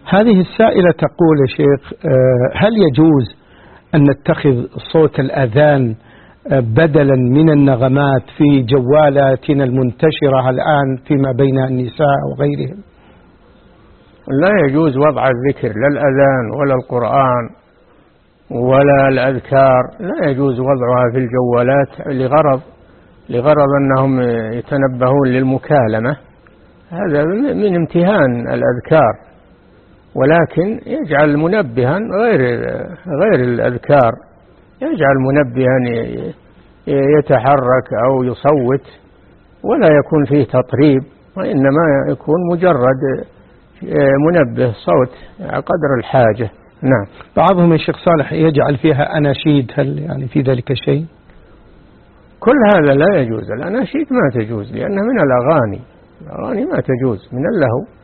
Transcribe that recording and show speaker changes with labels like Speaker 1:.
Speaker 1: هذه السائلة تقول يا شيخ هل يجوز أن نتخذ صوت الأذان بدلا من النغمات في جوالاتنا المنتشرة الآن فيما بين النساء وغيرهم؟
Speaker 2: لا يجوز وضع الذكر، لا الأذان ولا القرآن ولا الأذكار، لا يجوز وضعها في الجوالات لغرض أنهم يتنبهون للمكالمة. هذا من امتهان الأذكار، ولكن يجعل منبها غير الأذكار، يجعل منبها يتحرك أو يصوت ولا يكون فيه تطريب، وإنما يكون مجرد منبه صوت قدر الحاجة. نعم.
Speaker 1: بعضهم يا شيخ صالح يجعل فيها أناشيد، هل يعني في ذلك شيء؟
Speaker 2: كل هذا لا يجوز. الأناشيد ما تجوز لأنها من الأغاني ما تجوز، من اللهو.